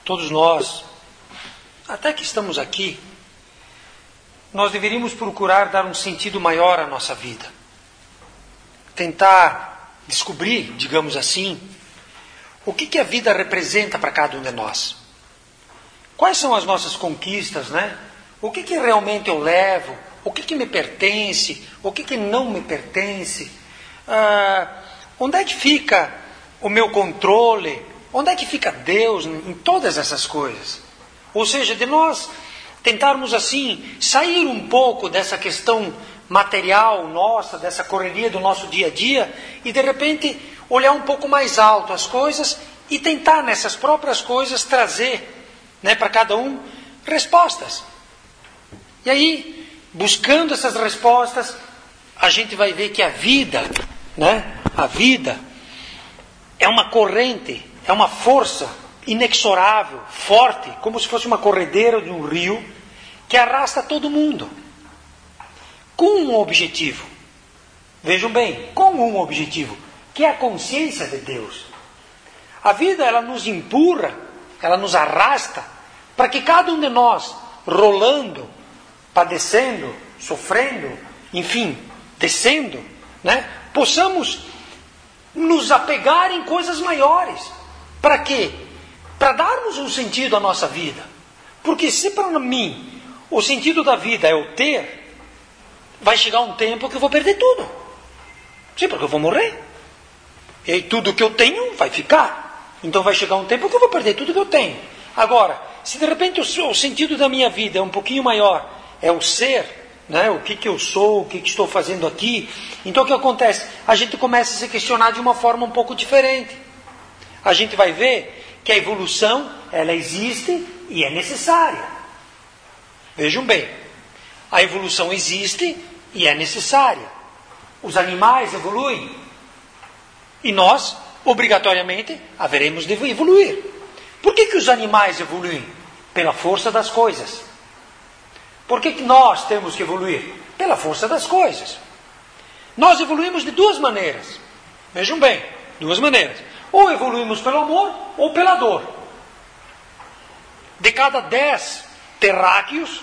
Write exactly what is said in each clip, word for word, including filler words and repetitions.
todos nós, até que estamos aqui, nós deveríamos procurar dar um sentido maior à nossa vida. Tentar descobrir, digamos assim, o que, que a vida representa para cada um de nós. Quais são as nossas conquistas, né? O que, que realmente eu levo? O que, que me pertence? O que, que não me pertence? Ah, onde é que fica o meu controle? Onde é que fica Deus em todas essas coisas? Ou seja, de nós tentarmos assim, sair um pouco dessa questão material nossa, dessa correria do nosso dia a dia, e de repente olhar um pouco mais alto as coisas e tentar nessas próprias coisas trazer, né, para cada um respostas. E aí, buscando essas respostas, a gente vai ver que a vida, né, a vida é uma corrente, é uma força inexorável, forte, como se fosse uma corredeira de um rio, que arrasta todo mundo, com um objetivo. Vejam bem, com um objetivo, que é a consciência de Deus. A vida, ela nos empurra, ela nos arrasta, para que cada um de nós, rolando, padecendo, sofrendo, enfim, descendo, né, possamos nos apegar em coisas maiores. Para quê? Para darmos um sentido à nossa vida. Porque se para mim o sentido da vida é o ter, vai chegar um tempo que eu vou perder tudo. Sim, porque eu vou morrer. E aí tudo que eu tenho vai ficar. Então vai chegar um tempo que eu vou perder tudo que eu tenho. Agora, se de repente o, o sentido da minha vida é um pouquinho maior, é o ser, né? O que, que eu sou, o que, que estou fazendo aqui, então o que acontece? A gente começa a se questionar de uma forma um pouco diferente. A gente vai ver que a evolução, ela existe e é necessária. Vejam bem, a evolução existe e é necessária. Os animais evoluem e nós, obrigatoriamente, haveremos de evoluir. Por que, que os animais evoluem? Pela força das coisas. Por que, que nós temos que evoluir? Pela força das coisas. Nós evoluímos de duas maneiras. Vejam bem, duas maneiras. Ou evoluímos pelo amor ou pela dor. De cada dez terráqueos,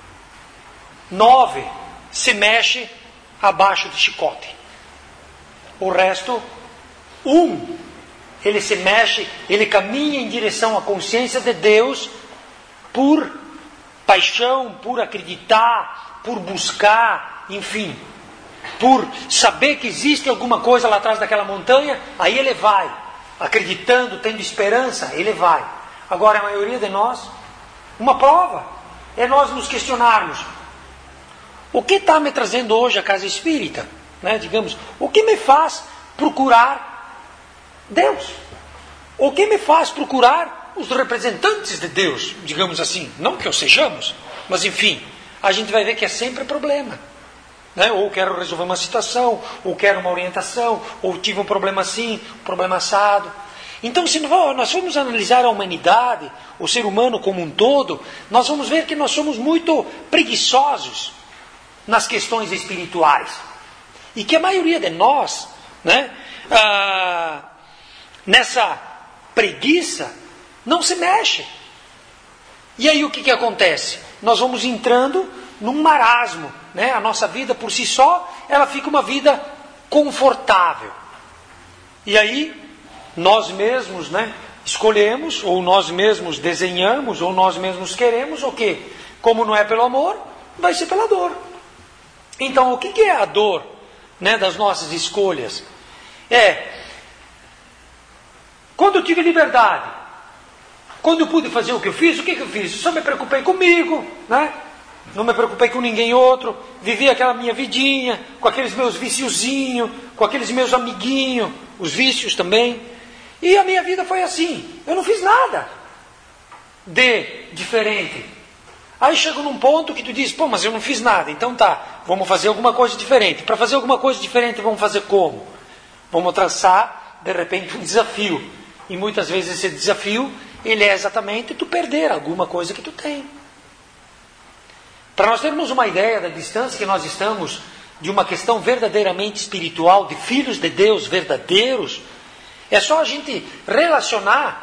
nove se mexe abaixo de chicote. O resto, um, ele se mexe, ele caminha em direção à consciência de Deus por paixão, por acreditar, por buscar, enfim, por saber que existe alguma coisa lá atrás daquela montanha, aí ele vai. Acreditando, tendo esperança, ele vai. Agora, a maioria de nós, uma prova é nós nos questionarmos: o que está me trazendo hoje a casa espírita? Né? Digamos, o que me faz procurar Deus? O que me faz procurar os representantes de Deus? Digamos assim, não que eu sejamos, mas enfim, a gente vai ver que é sempre problema. Né? Ou quero resolver uma situação, ou quero uma orientação, ou tive um problema assim, um problema assado. Então, se nós formos analisar a humanidade, o ser humano como um todo, nós vamos ver que nós somos muito preguiçosos nas questões espirituais. E que a maioria de nós, né, ah, nessa preguiça, não se mexe. E aí o que, que acontece? Nós vamos entrando num marasmo, né? A nossa vida por si só, ela fica uma vida confortável. E aí, nós mesmos, né, escolhemos, ou nós mesmos desenhamos, ou nós mesmos queremos o quê? Como não é pelo amor, vai ser pela dor. Então, o que, que é a dor, né, das nossas escolhas? É, quando eu tive liberdade, quando eu pude fazer o que eu fiz, o que, que eu fiz? Eu só me preocupei comigo, né? Não me preocupei com ninguém outro, vivi aquela minha vidinha, com aqueles meus viciozinhos, com aqueles meus amiguinhos, os vícios também. E a minha vida foi assim, eu não fiz nada de diferente. Aí chega num ponto que tu diz, pô, mas eu não fiz nada, então tá, vamos fazer alguma coisa diferente. Para fazer alguma coisa diferente, vamos fazer como? Vamos traçar, de repente, um desafio. E muitas vezes esse desafio, ele é exatamente tu perder alguma coisa que tu tem. Para nós termos uma ideia da distância que nós estamos de uma questão verdadeiramente espiritual, de filhos de Deus verdadeiros, é só a gente relacionar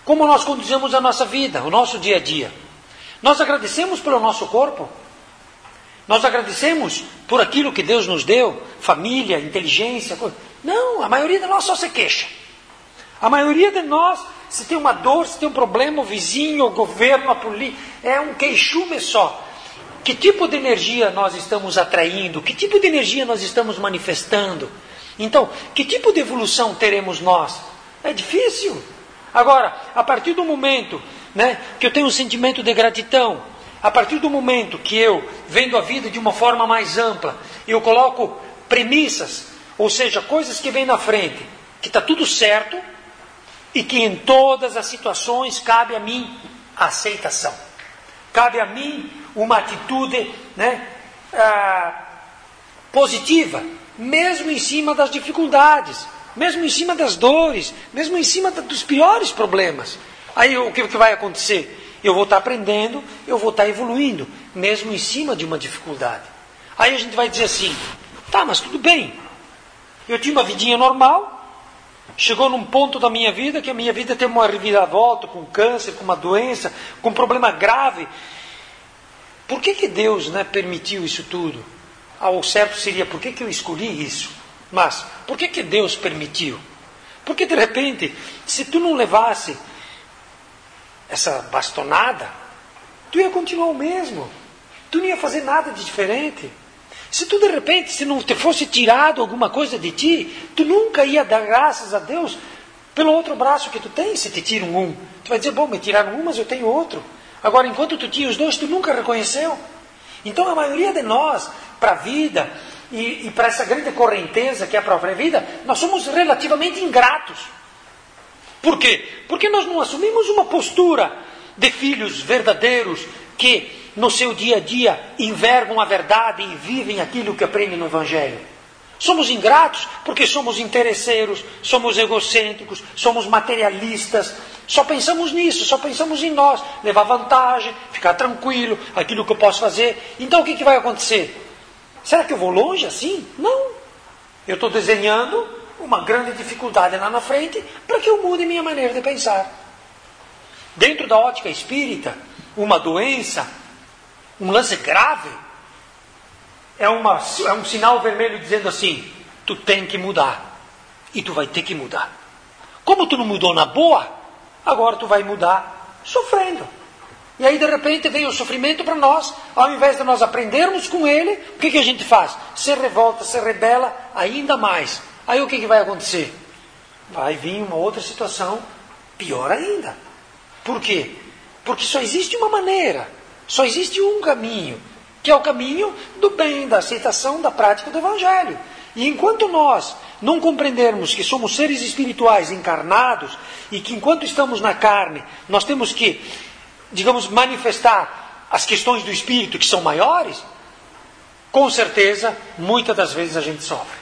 como nós conduzimos a nossa vida, o nosso dia a dia. Nós agradecemos pelo nosso corpo. Nós agradecemos por aquilo que Deus nos deu, família, inteligência. Coisa. Não, a maioria de nós só se queixa. A maioria de nós, se tem uma dor, se tem um problema, o vizinho, o governo, a polícia, é um queixume só. Que tipo de energia nós estamos atraindo? Que tipo de energia nós estamos manifestando? Então, que tipo de evolução teremos nós? É difícil. Agora, a partir do momento, né, que eu tenho um sentimento de gratidão, a partir do momento que eu, vendo a vida de uma forma mais ampla, eu coloco premissas, ou seja, coisas que vêm na frente, que está tudo certo, e que em todas as situações cabe a mim a aceitação. Cabe a mim uma atitude, né, ah, positiva, mesmo em cima das dificuldades, mesmo em cima das dores, mesmo em cima dos piores problemas. Aí o que, que vai acontecer? Eu vou estar aprendendo, eu vou estar evoluindo, mesmo em cima de uma dificuldade. Aí a gente vai dizer assim, tá, mas tudo bem, eu tinha uma vidinha normal, chegou num ponto da minha vida que a minha vida teve uma reviravolta, com câncer, com uma doença, com um problema grave. Por que que Deus, né, permitiu isso tudo? Ah, o certo seria, por que que eu escolhi isso? Mas, por que que Deus permitiu? Porque de repente, se tu não levasse essa bastonada, tu ia continuar o mesmo. Tu não ia fazer nada de diferente. Se tu de repente, se não te fosse tirado alguma coisa de ti, tu nunca ia dar graças a Deus pelo outro braço que tu tens, se te tiram um. Tu vai dizer, bom, me tiraram um, mas eu tenho outro. Agora, enquanto tu tinha os dois, tu nunca reconheceu. Então, a maioria de nós, para a vida e, e para essa grande correnteza que é a própria vida, nós somos relativamente ingratos. Por quê? Porque nós não assumimos uma postura de filhos verdadeiros que no seu dia a dia envergam a verdade e vivem aquilo que aprendem no Evangelho. Somos ingratos porque somos interesseiros, somos egocêntricos, somos materialistas, só pensamos nisso, só pensamos em nós, levar vantagem, ficar tranquilo, aquilo que eu posso fazer. Então o que, que vai acontecer? Será que eu vou longe assim? Não. Eu estou desenhando uma grande dificuldade lá na frente para que eu mude minha maneira de pensar. Dentro da ótica espírita, uma doença, um lance grave, é, uma, é um sinal vermelho dizendo assim, tu tem que mudar. E tu vai ter que mudar. Como tu não mudou na boa, agora tu vai mudar sofrendo. E aí de repente vem o sofrimento para nós, ao invés de nós aprendermos com ele, o que, que a gente faz? Se revolta, se rebela ainda mais. Aí o que, que vai acontecer? Vai vir uma outra situação pior ainda. Por quê? Porque só existe uma maneira, só existe um caminho, que é o caminho do bem, da aceitação, da prática do Evangelho. E enquanto nós não compreendermos que somos seres espirituais encarnados e que enquanto estamos na carne, nós temos que, digamos, manifestar as questões do espírito que são maiores, com certeza, muitas das vezes a gente sofre.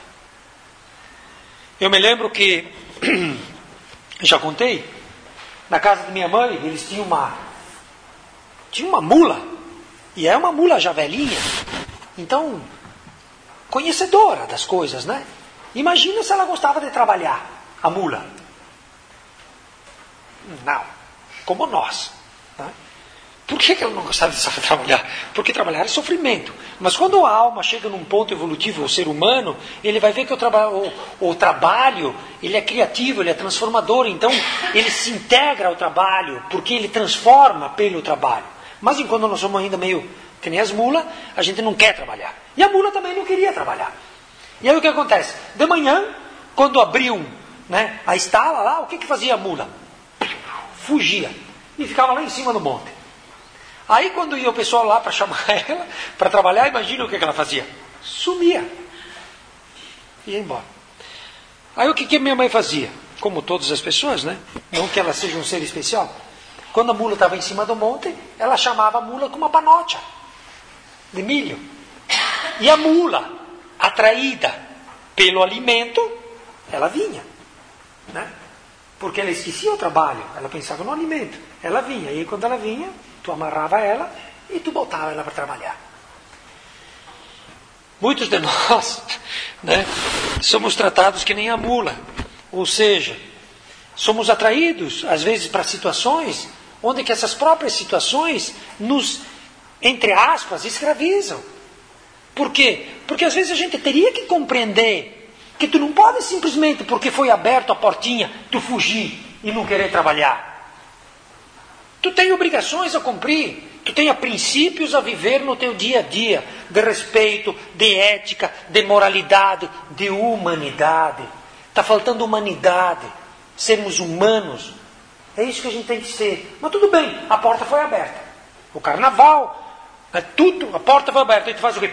Eu me lembro que, já contei, na casa da minha mãe, eles tinham uma, tinham uma mula, e é uma mula já velhinha, então, conhecedora das coisas, né? Imagina se ela gostava de trabalhar, a mula. Não, como nós. Né? Por que ela não gostava de trabalhar? Porque trabalhar é sofrimento. Mas quando a alma chega num ponto evolutivo, o ser humano, ele vai ver que o, traba- o, o trabalho, ele é criativo, ele é transformador. Então, ele se integra ao trabalho, porque ele transforma pelo trabalho. Mas enquanto nós somos ainda meio que nem as mulas, a gente não quer trabalhar. E a mula também não queria trabalhar. E aí o que acontece? De manhã, quando abriam, né, a estala lá, o que, que fazia a mula? Fugia. E ficava lá em cima do monte. Aí quando ia o pessoal lá para chamar ela, para trabalhar, imagina o que, que ela fazia. Sumia. Ia embora. Aí o que, que minha mãe fazia? Como todas as pessoas, né? Não que ela seja um ser especial. Quando a mula estava em cima do monte, ela chamava a mula com uma panocha de milho. E a mula, atraída pelo alimento, ela vinha. Né? Porque ela esquecia o trabalho, ela pensava no alimento. Ela vinha, e aí quando ela vinha, tu amarrava ela e tu botava ela para trabalhar. Muitos de nós, né, somos tratados que nem a mula. Ou seja, somos atraídos, às vezes, para situações onde que essas próprias situações nos, entre aspas, escravizam. Por quê? Porque às vezes a gente teria que compreender que tu não pode simplesmente, porque foi aberto a portinha, tu fugir e não querer trabalhar. Tu tem obrigações a cumprir, tu tem princípios a viver no teu dia a dia, de respeito, de ética, de moralidade, de humanidade. Está faltando humanidade, sermos humanos. É isso que a gente tem que ser. Mas tudo bem, a porta foi aberta. O carnaval, é tudo, a porta foi aberta. Aí tu faz o quê?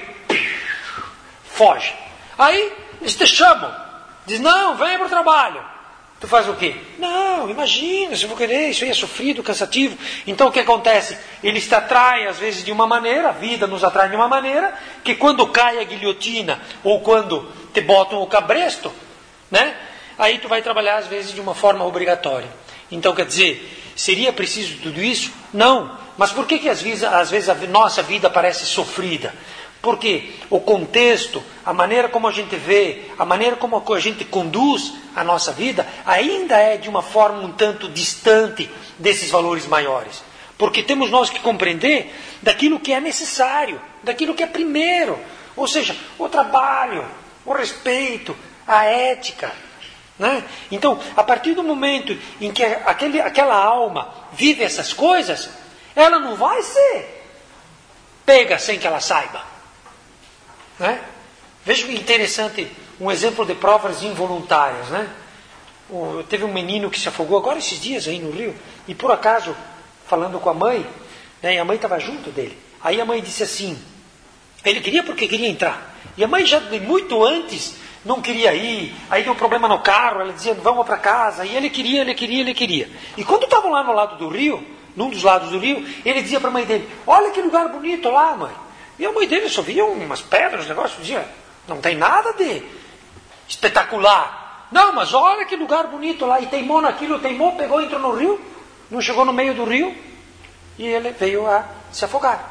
Foge. Aí eles te chamam. Diz, não, venha para o trabalho. Tu faz o quê? Não, imagina, se eu vou querer, isso aí é sofrido, cansativo. Então o que acontece? Eles te atraem às vezes de uma maneira, a vida nos atrai de uma maneira, que quando cai a guilhotina, ou quando te botam o cabresto, né? Aí tu vai trabalhar às vezes de uma forma obrigatória. Então quer dizer, seria preciso tudo isso? Não. Mas por que que às vezes, às vezes a nossa vida parece sofrida? Porque o contexto, a maneira como a gente vê, a maneira como a gente conduz a nossa vida, ainda é de uma forma um tanto distante desses valores maiores. Porque temos nós que compreender daquilo que é necessário, daquilo que é primeiro. Ou seja, o trabalho, o respeito, a ética. Né? Então, a partir do momento em que aquele, aquela alma vive essas coisas, ela não vai ser pega sem que ela saiba. Né? Veja que interessante, um exemplo de provas involuntárias. Né? O, teve um menino que se afogou agora esses dias aí no rio, e por acaso, falando com a mãe, né, e a mãe estava junto dele. Aí a mãe disse assim, ele queria porque queria entrar. E a mãe já muito antes não queria ir, aí deu um problema no carro, ela dizia, vamos para casa, e ele queria, ele queria, ele queria. E quando estavam lá no lado do rio, num dos lados do rio, ele dizia para a mãe dele, olha que lugar bonito lá, mãe. E a mãe dele só via umas pedras, um negócio, dizia, não tem nada de espetacular. Não, mas olha que lugar bonito lá, e teimou naquilo, teimou, pegou, entrou no rio, não chegou no meio do rio, e ele veio a se afogar.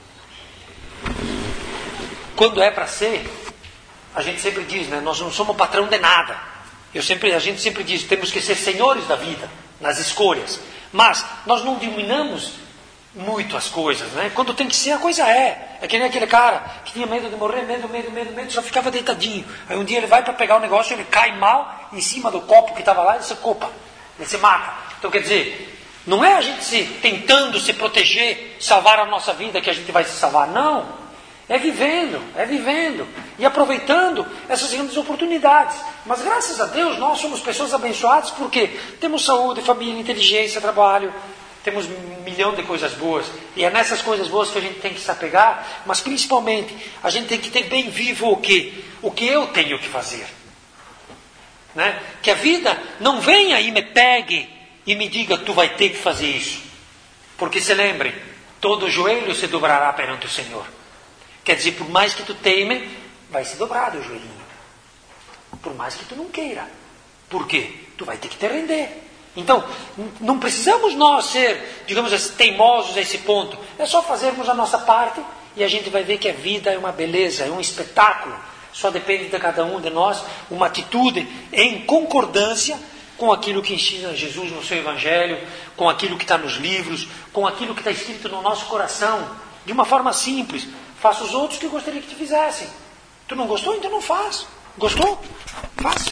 Quando é para ser, a gente sempre diz, né, nós não somos patrão de nada. Eu sempre, a gente sempre diz, temos que ser senhores da vida, nas escolhas. Mas nós não dominamos muito as coisas, né? Quando tem que ser, a coisa é. É que nem aquele cara que tinha medo de morrer, medo, medo, medo, medo, só ficava deitadinho. Aí um dia ele vai para pegar o negócio, ele cai mal em cima do copo que estava lá e se culpa. Ele se mata. Então quer dizer, não é a gente se, tentando se proteger, salvar a nossa vida que a gente vai se salvar. Não. É vivendo, é vivendo e aproveitando essas grandes oportunidades. Mas graças a Deus nós somos pessoas abençoadas porque temos saúde, família, inteligência, trabalho, temos um milhão de coisas boas. E é nessas coisas boas que a gente tem que se apegar, mas principalmente a gente tem que ter bem vivo o quê? O que eu tenho que fazer. Né? Que a vida não venha e me pegue e me diga, tu vai ter que fazer isso. Porque se lembre, todo joelho se dobrará perante o Senhor. Quer dizer, por mais que tu teime, vai se dobrar o joelhinho. Por mais que tu não queira. Por quê? Tu vai ter que te render. Então, não precisamos nós ser, digamos assim, teimosos a esse ponto. É só fazermos a nossa parte e a gente vai ver que a vida é uma beleza, é um espetáculo. Só depende de cada um de nós uma atitude em concordância com aquilo que ensina Jesus no seu Evangelho, com aquilo que está nos livros, com aquilo que está escrito no nosso coração, de uma forma simples. Faça os outros que eu gostaria que te fizessem. Tu não gostou? Então não faz. Gostou? Faz.